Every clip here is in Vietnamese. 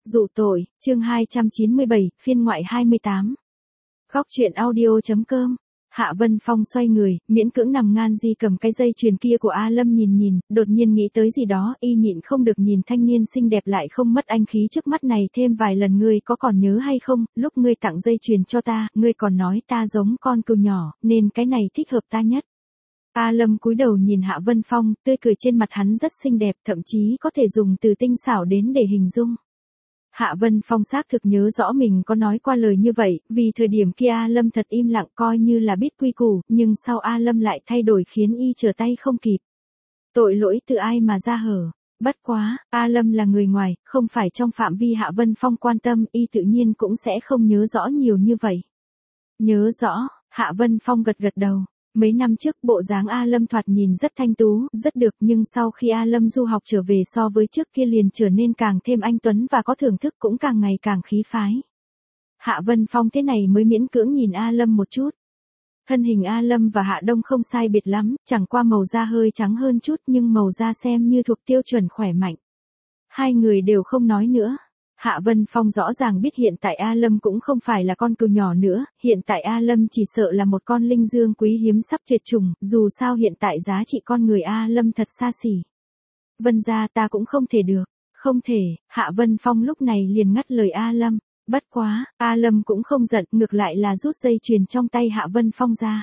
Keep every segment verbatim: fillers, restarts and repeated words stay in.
Dụ tội, chương hai trăm chín mươi bảy, phiên ngoại hai mươi tám. Góc truyện audio.com. Hạ Vân Phong xoay người, miễn cưỡng nằm ngan di cầm cái dây chuyền kia của A Lâm nhìn nhìn, đột nhiên nghĩ tới gì đó, y nhịn không được nhìn thanh niên xinh đẹp lại không mất anh khí trước mắt này thêm vài lần. Ngươi có còn nhớ hay không, lúc ngươi tặng dây chuyền cho ta, ngươi còn nói ta giống con cừu nhỏ, nên cái này thích hợp ta nhất. A Lâm cúi đầu nhìn Hạ Vân Phong, tươi cười trên mặt hắn rất xinh đẹp, thậm chí có thể dùng từ tinh xảo đến để hình dung. Hạ Vân Phong xác thực nhớ rõ mình có nói qua lời như vậy, vì thời điểm kia A Lâm thật im lặng coi như là biết quy củ, nhưng sau A Lâm lại thay đổi khiến y trở tay không kịp. Tội lỗi từ ai mà ra hở. Bất quá, A Lâm là người ngoài, không phải trong phạm vi Hạ Vân Phong quan tâm, y tự nhiên cũng sẽ không nhớ rõ nhiều như vậy. Nhớ rõ, Hạ Vân Phong gật gật đầu. Mấy năm trước bộ dáng A Lâm thoạt nhìn rất thanh tú, rất được, nhưng sau khi A Lâm du học trở về so với trước kia liền trở nên càng thêm anh tuấn và có thưởng thức cũng càng ngày càng khí phái. Hạ Vân Phong thế này mới miễn cưỡng nhìn A Lâm một chút. Thân hình A Lâm và Hạ Đông không sai biệt lắm, chẳng qua màu da hơi trắng hơn chút nhưng màu da xem như thuộc tiêu chuẩn khỏe mạnh. Hai người đều không nói nữa. Hạ Vân Phong rõ ràng biết hiện tại A Lâm cũng không phải là con cừu nhỏ nữa, hiện tại A Lâm chỉ sợ là một con linh dương quý hiếm sắp tuyệt chủng, dù sao hiện tại giá trị con người A Lâm thật xa xỉ. Vân gia ta cũng không thể được, không thể, Hạ Vân Phong lúc này liền ngắt lời A Lâm, bất quá, A Lâm cũng không giận, ngược lại là rút dây chuyền trong tay Hạ Vân Phong ra.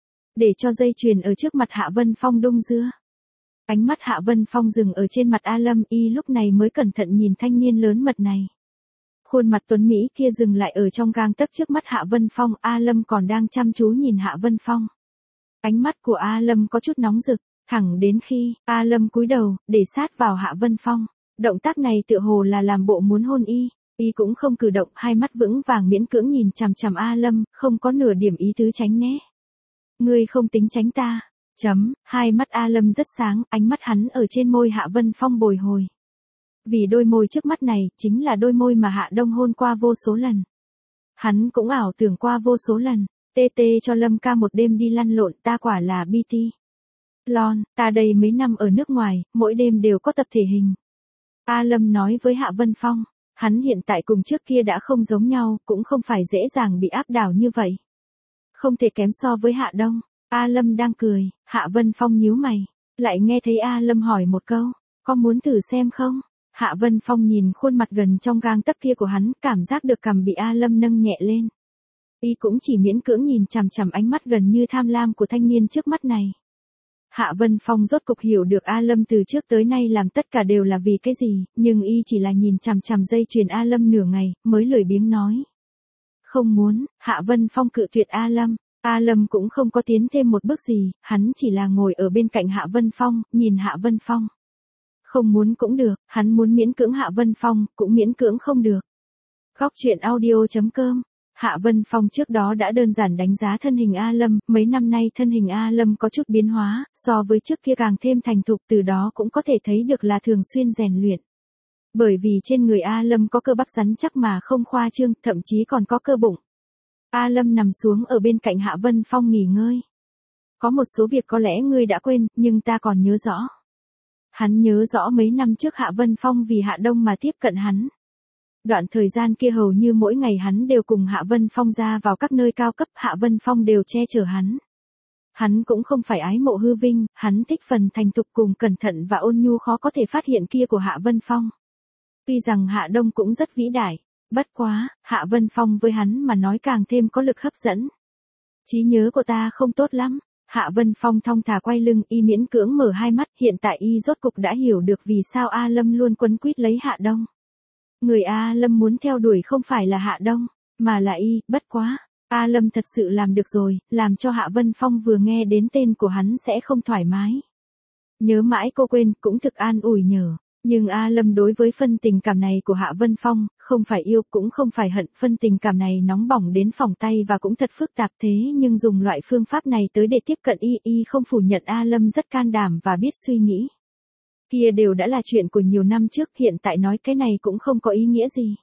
Để cho dây chuyền ở trước mặt Hạ Vân Phong đung dưa. Ánh mắt Hạ Vân Phong dừng ở trên mặt A Lâm, y lúc này mới cẩn thận nhìn thanh niên lớn mật này. Khuôn mặt tuấn Mỹ kia dừng lại ở trong gang tấc trước mắt Hạ Vân Phong, A Lâm còn đang chăm chú nhìn Hạ Vân Phong. Ánh mắt của A Lâm có chút nóng rực, thẳng đến khi A Lâm cúi đầu, để sát vào Hạ Vân Phong. Động tác này tựa hồ là làm bộ muốn hôn y, y cũng không cử động, hai mắt vững vàng miễn cưỡng nhìn chằm chằm A Lâm, không có nửa điểm ý tứ tránh né. Ngươi không tính tránh ta. Chấm, hai mắt A Lâm rất sáng, ánh mắt hắn ở trên môi Hạ Vân Phong bồi hồi. Vì đôi môi trước mắt này, chính là đôi môi mà Hạ Đông hôn qua vô số lần. Hắn cũng ảo tưởng qua vô số lần, tê tê cho Lâm ca một đêm đi lăn lộn, ta quả là bê tê. Lon, ta đây mấy năm ở nước ngoài, mỗi đêm đều có tập thể hình. A Lâm nói với Hạ Vân Phong, hắn hiện tại cùng trước kia đã không giống nhau, cũng không phải dễ dàng bị áp đảo như vậy. Không thể kém so với Hạ Đông. A Lâm đang cười, Hạ Vân Phong nhíu mày, lại nghe thấy A Lâm hỏi một câu, có muốn thử xem không? Hạ Vân Phong nhìn khuôn mặt gần trong gang tấc kia của hắn, cảm giác được cằm bị A Lâm nâng nhẹ lên. Y cũng chỉ miễn cưỡng nhìn chằm chằm ánh mắt gần như tham lam của thanh niên trước mắt này. Hạ Vân Phong rốt cục hiểu được A Lâm từ trước tới nay làm tất cả đều là vì cái gì, nhưng y chỉ là nhìn chằm chằm dây chuyền A Lâm nửa ngày, mới lười biếng nói. Không muốn, Hạ Vân Phong cự tuyệt A Lâm. A Lâm cũng không có tiến thêm một bước gì, hắn chỉ là ngồi ở bên cạnh Hạ Vân Phong, nhìn Hạ Vân Phong. Không muốn cũng được, hắn muốn miễn cưỡng Hạ Vân Phong, cũng miễn cưỡng không được. Góc truyện audio.com. Hạ Vân Phong trước đó đã đơn giản đánh giá thân hình A Lâm, mấy năm nay thân hình A Lâm có chút biến hóa, so với trước kia càng thêm thành thục, từ đó cũng có thể thấy được là thường xuyên rèn luyện. Bởi vì trên người A Lâm có cơ bắp rắn chắc mà không khoa trương, thậm chí còn có cơ bụng. A Lâm nằm xuống ở bên cạnh Hạ Vân Phong nghỉ ngơi. Có một số việc có lẽ ngươi đã quên, nhưng ta còn nhớ rõ. Hắn nhớ rõ mấy năm trước Hạ Vân Phong vì Hạ Đông mà tiếp cận hắn. Đoạn thời gian kia hầu như mỗi ngày hắn đều cùng Hạ Vân Phong ra vào các nơi cao cấp, Hạ Vân Phong đều che chở hắn. Hắn cũng không phải ái mộ hư vinh, hắn thích phần thành thục cùng cẩn thận và ôn nhu khó có thể phát hiện kia của Hạ Vân Phong. Tuy rằng Hạ Đông cũng rất vĩ đại. Bất quá, Hạ Vân Phong với hắn mà nói càng thêm có lực hấp dẫn. Trí nhớ của ta không tốt lắm. Hạ Vân Phong thong thả quay lưng, y miễn cưỡng mở hai mắt, hiện tại y rốt cục đã hiểu được vì sao A Lâm luôn quấn quýt lấy Hạ Đông. Người A Lâm muốn theo đuổi không phải là Hạ Đông, mà là y, bất quá. A Lâm thật sự làm được rồi, làm cho Hạ Vân Phong vừa nghe đến tên của hắn sẽ không thoải mái. Nhớ mãi cô quên, cũng thực an ủi nhở. Nhưng A Lâm đối với phân tình cảm này của Hạ Vân Phong, không phải yêu cũng không phải hận, phân tình cảm này nóng bỏng đến phỏng tay và cũng thật phức tạp, thế nhưng dùng loại phương pháp này tới để tiếp cận y, y không phủ nhận A Lâm rất can đảm và biết suy nghĩ. Kia đều đã là chuyện của nhiều năm trước, hiện tại nói cái này cũng không có ý nghĩa gì.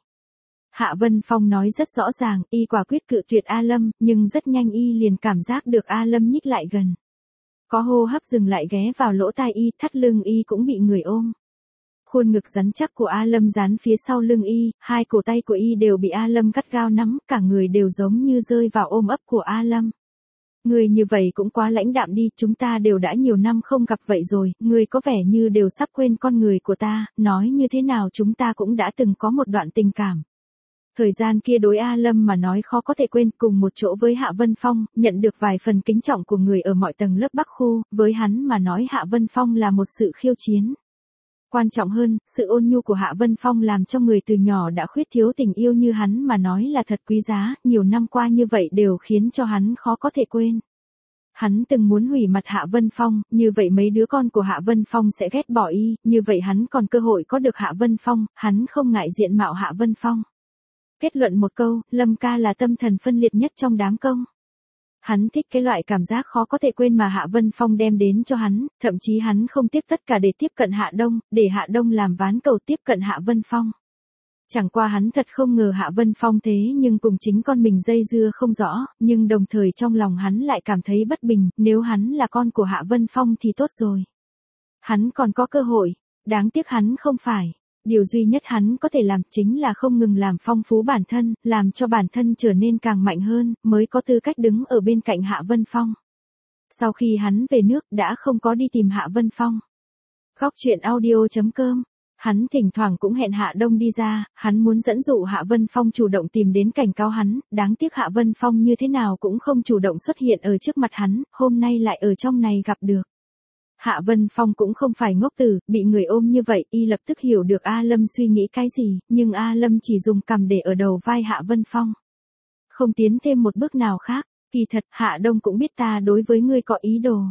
Hạ Vân Phong nói rất rõ ràng, y quả quyết cự tuyệt A Lâm, nhưng rất nhanh y liền cảm giác được A Lâm nhích lại gần. Có hô hấp dừng lại ghé vào lỗ tai y, thắt lưng y cũng bị người ôm. Khuôn ngực rắn chắc của A Lâm dán phía sau lưng y, hai cổ tay của y đều bị A Lâm gắt gao nắm, cả người đều giống như rơi vào ôm ấp của A Lâm. Người như vậy cũng quá lãnh đạm đi, chúng ta đều đã nhiều năm không gặp vậy rồi, người có vẻ như đều sắp quên con người của ta, nói như thế nào chúng ta cũng đã từng có một đoạn tình cảm. Thời gian kia đối A Lâm mà nói khó có thể quên, cùng một chỗ với Hạ Vân Phong, nhận được vài phần kính trọng của người ở mọi tầng lớp Bắc khu, với hắn mà nói Hạ Vân Phong là một sự khiêu chiến. Quan trọng hơn, sự ôn nhu của Hạ Vân Phong làm cho người từ nhỏ đã khuyết thiếu tình yêu như hắn mà nói là thật quý giá, nhiều năm qua như vậy đều khiến cho hắn khó có thể quên. Hắn từng muốn hủy mặt Hạ Vân Phong, như vậy mấy đứa con của Hạ Vân Phong sẽ ghét bỏ y, như vậy hắn còn cơ hội có được Hạ Vân Phong, hắn không ngại diện mạo Hạ Vân Phong. Kết luận một câu, Lâm ca là tâm thần phân liệt nhất trong đám công. Hắn thích cái loại cảm giác khó có thể quên mà Hạ Vân Phong đem đến cho hắn, thậm chí hắn không tiếc tất cả để tiếp cận Hạ Đông, để Hạ Đông làm ván cầu tiếp cận Hạ Vân Phong. Chẳng qua hắn thật không ngờ Hạ Vân Phong thế nhưng cùng chính con mình dây dưa không rõ, nhưng đồng thời trong lòng hắn lại cảm thấy bất bình, nếu hắn là con của Hạ Vân Phong thì tốt rồi. Hắn còn có cơ hội, đáng tiếc hắn không phải. Điều duy nhất hắn có thể làm chính là không ngừng làm phong phú bản thân, làm cho bản thân trở nên càng mạnh hơn, mới có tư cách đứng ở bên cạnh Hạ Vân Phong. Sau khi hắn về nước đã không có đi tìm Hạ Vân Phong. Góc truyện audio chấm com. Hắn thỉnh thoảng cũng hẹn Hạ Đông đi ra, hắn muốn dẫn dụ Hạ Vân Phong chủ động tìm đến cảnh cáo hắn, đáng tiếc Hạ Vân Phong như thế nào cũng không chủ động xuất hiện ở trước mặt hắn, hôm nay lại ở trong này gặp được. Hạ Vân Phong cũng không phải ngốc tử, bị người ôm như vậy, y lập tức hiểu được A Lâm suy nghĩ cái gì, nhưng A Lâm chỉ dùng cằm để ở đầu vai Hạ Vân Phong. Không tiến thêm một bước nào khác, kỳ thật, Hạ Đông cũng biết ta đối với ngươi có ý đồ.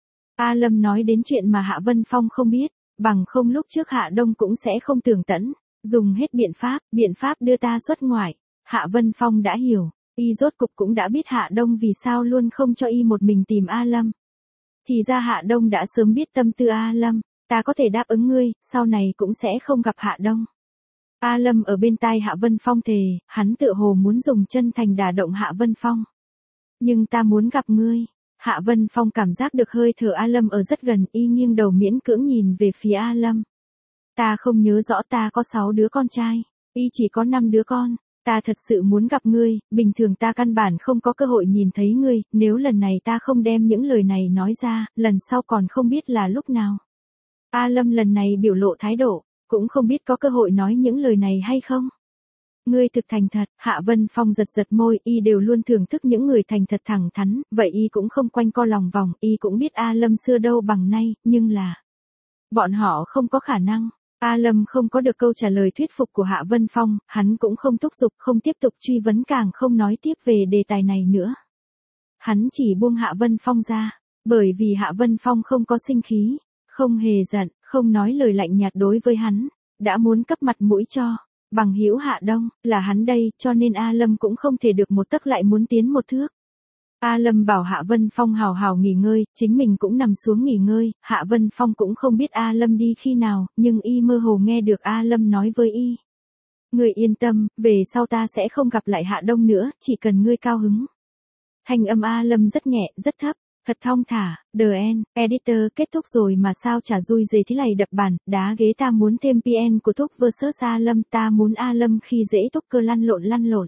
A Lâm nói đến chuyện mà Hạ Vân Phong không biết, bằng không lúc trước Hạ Đông cũng sẽ không tường tẫn, dùng hết biện pháp, biện pháp đưa ta xuất ngoại. Hạ Vân Phong đã hiểu, y rốt cục cũng đã biết Hạ Đông vì sao luôn không cho y một mình tìm A Lâm. Thì ra Hạ Đông đã sớm biết tâm tư A Lâm, ta có thể đáp ứng ngươi, sau này cũng sẽ không gặp Hạ Đông. A Lâm ở bên tai Hạ Vân Phong thề, hắn tựa hồ muốn dùng chân thành đả động Hạ Vân Phong. Nhưng ta muốn gặp ngươi. Hạ Vân Phong cảm giác được hơi thở A Lâm ở rất gần, y nghiêng đầu miễn cưỡng nhìn về phía A Lâm. Ta không nhớ rõ ta có sáu đứa con trai, y chỉ có năm đứa con. Ta thật sự muốn gặp ngươi, bình thường ta căn bản không có cơ hội nhìn thấy ngươi, nếu lần này ta không đem những lời này nói ra, lần sau còn không biết là lúc nào. A Lâm lần này biểu lộ thái độ, cũng không biết có cơ hội nói những lời này hay không. Ngươi thực thành thật, Hạ Vân Phong giật giật môi, y đều luôn thưởng thức những người thành thật thẳng thắn, vậy y cũng không quanh co lòng vòng, y cũng biết A Lâm xưa đâu bằng nay, nhưng là bọn họ không có khả năng. A Lâm không có được câu trả lời thuyết phục của Hạ Vân Phong, hắn cũng không thúc giục, không tiếp tục truy vấn, càng không nói tiếp về đề tài này nữa. Hắn chỉ buông Hạ Vân Phong ra, bởi vì Hạ Vân Phong không có sinh khí, không hề giận, không nói lời lạnh nhạt đối với hắn, đã muốn cấp mặt mũi cho bằng hữu Hạ Đông, là hắn đây, cho nên A Lâm cũng không thể được một tấc lại muốn tiến một thước. A Lâm bảo Hạ Vân Phong hào hào nghỉ ngơi, chính mình cũng nằm xuống nghỉ ngơi, Hạ Vân Phong cũng không biết A Lâm đi khi nào, nhưng y mơ hồ nghe được A Lâm nói với y. Ngươi yên tâm, về sau ta sẽ không gặp lại Hạ Đông nữa, chỉ cần ngươi cao hứng. Thanh âm A Lâm rất nhẹ, rất thấp, thật thong thả, The End, Editor kết thúc rồi mà sao chả vui dề thế này đập bàn, đá ghế ta muốn thêm pê en của Thúc versus A Lâm, ta muốn A Lâm khi dễ Thúc cơ lăn lộn lăn lộn.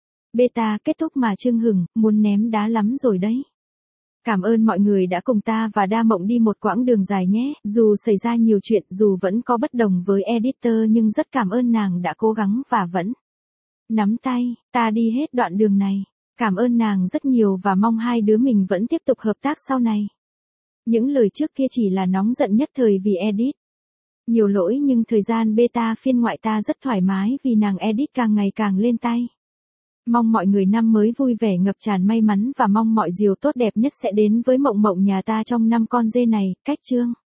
Beta kết thúc mà Trương Hừng, muốn ném đá lắm rồi đấy. Cảm ơn mọi người đã cùng ta và Đa Mộng đi một quãng đường dài nhé, dù xảy ra nhiều chuyện, dù vẫn có bất đồng với editor nhưng rất cảm ơn nàng đã cố gắng và vẫn nắm tay, ta đi hết đoạn đường này. Cảm ơn nàng rất nhiều và mong hai đứa mình vẫn tiếp tục hợp tác sau này. Những lời trước kia chỉ là nóng giận nhất thời vì edit. Nhiều lỗi nhưng thời gian beta phiên ngoại ta rất thoải mái vì nàng edit càng ngày càng lên tay. Mong mọi người năm mới vui vẻ ngập tràn may mắn và mong mọi điều tốt đẹp nhất sẽ đến với Mộng Mộng nhà ta trong năm con dê này, cách chương.